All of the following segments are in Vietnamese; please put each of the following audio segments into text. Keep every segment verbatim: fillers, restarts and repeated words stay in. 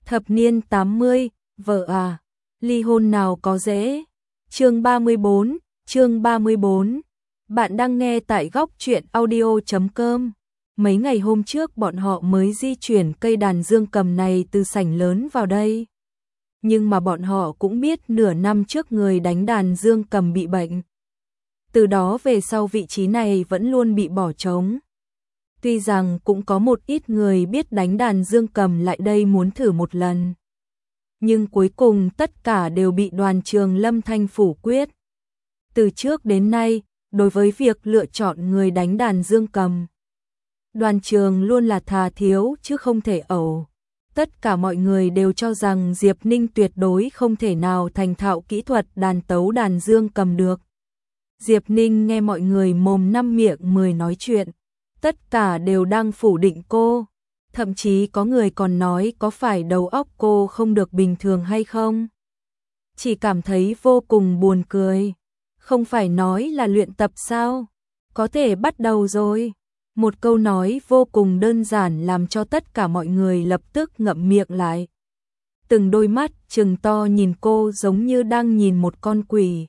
Thập niên tám mươi, vợ à, ly hôn nào có dễ. Chương ba mươi bốn, chương ba mươi bốn. Bạn đang nghe tại góc truyện audio chấm com. Mấy ngày hôm trước bọn họ mới di chuyển cây đàn dương cầm này từ sảnh lớn vào đây. Nhưng mà bọn họ cũng biết nửa năm trước người đánh đàn dương cầm bị bệnh. Từ đó về sau vị trí này vẫn luôn bị bỏ trống. Tuy rằng cũng có một ít người biết đánh đàn dương cầm lại đây muốn thử một lần. Nhưng cuối cùng tất cả đều bị Đoàn Trường Lâm Thanh phủ quyết. Từ trước đến nay, đối với việc lựa chọn người đánh đàn dương cầm, Đoàn Trường luôn là thà thiếu chứ không thể ẩu. Tất cả mọi người đều cho rằng Diệp Ninh tuyệt đối không thể nào thành thạo kỹ thuật đàn tấu đàn dương cầm được. Diệp Ninh nghe mọi người mồm năm miệng mười nói chuyện, tất cả đều đang phủ định cô. Thậm chí có người còn nói có phải đầu óc cô không được bình thường hay không. Chỉ cảm thấy vô cùng buồn cười. Không phải nói là luyện tập sao? Có thể bắt đầu rồi. Một câu nói vô cùng đơn giản làm cho tất cả mọi người lập tức ngậm miệng lại. Từng đôi mắt trừng to nhìn cô giống như đang nhìn một con quỷ.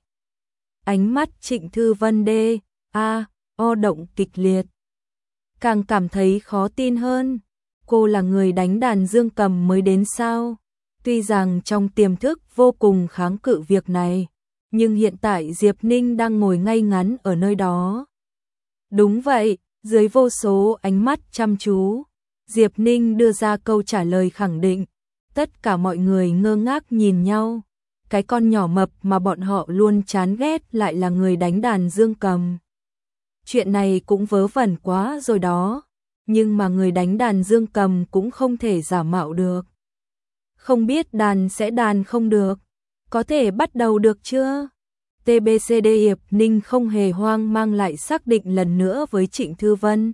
Ánh mắt Trịnh Thư Vân đê, a, o động kịch liệt. Càng cảm thấy khó tin hơn. Cô là người đánh đàn dương cầm mới đến sao? Tuy rằng trong tiềm thức vô cùng kháng cự việc này, nhưng hiện tại Diệp Ninh đang ngồi ngay ngắn ở nơi đó. Đúng vậy, dưới vô số ánh mắt chăm chú, Diệp Ninh đưa ra câu trả lời khẳng định. Tất cả mọi người ngơ ngác nhìn nhau. Cái con nhỏ mập mà bọn họ luôn chán ghét lại là người đánh đàn dương cầm. Chuyện này cũng vớ vẩn quá rồi đó. Nhưng mà người đánh đàn dương cầm cũng không thể giả mạo được. Không biết đàn sẽ đàn không được. Có thể bắt đầu được chưa? tê bê xê đê Diệp Ninh không hề hoang mang lại xác định lần nữa với Trịnh Thư Vân.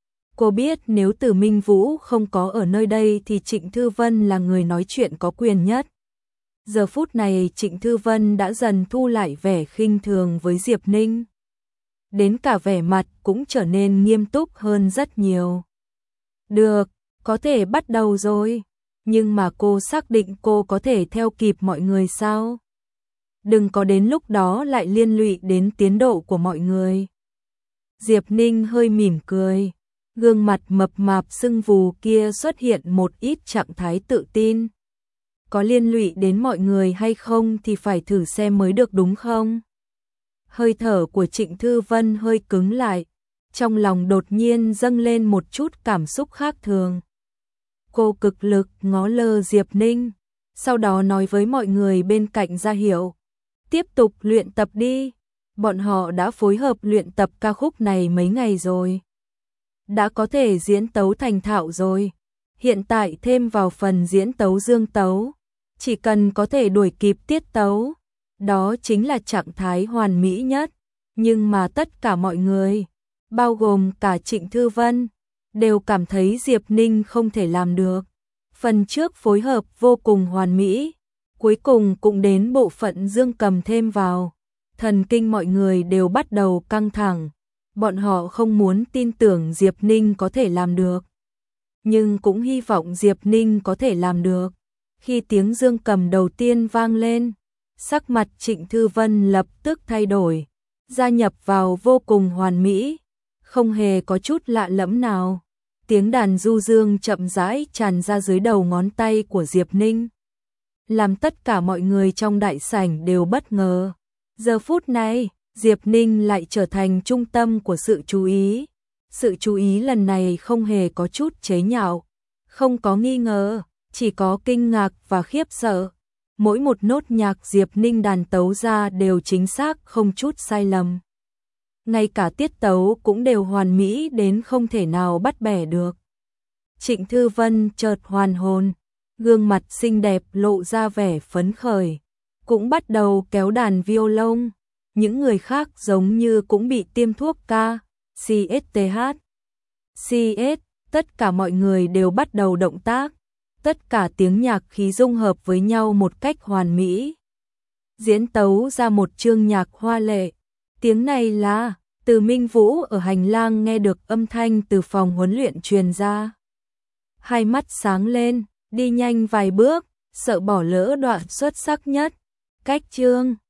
Cô biết nếu Từ Minh Vũ không có ở nơi đây thì Trịnh Thư Vân là người nói chuyện có quyền nhất. Giờ phút này Trịnh Thư Vân đã dần thu lại vẻ khinh thường với Diệp Ninh. Đến cả vẻ mặt cũng trở nên nghiêm túc hơn rất nhiều. Được, có thể bắt đầu rồi. Nhưng mà cô xác định cô có thể theo kịp mọi người sao? Đừng có đến lúc đó lại liên lụy đến tiến độ của mọi người. Diệp Ninh hơi mỉm cười. Gương mặt mập mạp sưng vù kia xuất hiện một ít trạng thái tự tin. Có liên lụy đến mọi người hay không thì phải thử xem mới được đúng không? Hơi thở của Trịnh Thư Vân hơi cứng lại, trong lòng đột nhiên dâng lên một chút cảm xúc khác thường. Cô cực lực ngó lơ Diệp Ninh, sau đó nói với mọi người bên cạnh ra hiệu. Tiếp tục luyện tập đi, bọn họ đã phối hợp luyện tập ca khúc này mấy ngày rồi. Đã có thể diễn tấu thành thạo rồi, hiện tại thêm vào phần diễn tấu dương tấu. Chỉ cần có thể đuổi kịp tiết tấu, đó chính là trạng thái hoàn mỹ nhất. Nhưng mà tất cả mọi người, bao gồm cả Trịnh Thư Vân, đều cảm thấy Diệp Ninh không thể làm được. Phần trước phối hợp vô cùng hoàn mỹ, cuối cùng cũng đến bộ phận dương cầm thêm vào. Thần kinh mọi người đều bắt đầu căng thẳng, bọn họ không muốn tin tưởng Diệp Ninh có thể làm được. Nhưng cũng hy vọng Diệp Ninh có thể làm được. Khi tiếng dương cầm đầu tiên vang lên, sắc mặt Trịnh Thư Vân lập tức thay đổi, gia nhập vào vô cùng hoàn mỹ, không hề có chút lạ lẫm nào. Tiếng đàn du dương chậm rãi tràn ra dưới đầu ngón tay của Diệp Ninh, làm tất cả mọi người trong đại sảnh đều bất ngờ. Giờ phút này, Diệp Ninh lại trở thành trung tâm của sự chú ý. Sự chú ý lần này không hề có chút chế nhạo, không có nghi ngờ, chỉ có kinh ngạc và khiếp sợ. Mỗi một nốt nhạc Diệp Ninh đàn tấu ra đều chính xác không chút sai lầm. Ngay cả tiết tấu cũng đều hoàn mỹ đến không thể nào bắt bẻ được. Trịnh Thư Vân chợt hoàn hồn, gương mặt xinh đẹp lộ ra vẻ phấn khởi, cũng bắt đầu kéo đàn violon. Những người khác giống như cũng bị tiêm thuốc ca, xê ét tê hát. xê ét, tất cả mọi người đều bắt đầu động tác. Tất cả tiếng nhạc khí dung hợp với nhau một cách hoàn mỹ, diễn tấu ra một chương nhạc hoa lệ. Tiếng này là Từ Minh Vũ ở hành lang nghe được âm thanh từ phòng huấn luyện truyền ra. Hai mắt sáng lên, đi nhanh vài bước, sợ bỏ lỡ đoạn xuất sắc nhất. Cách chương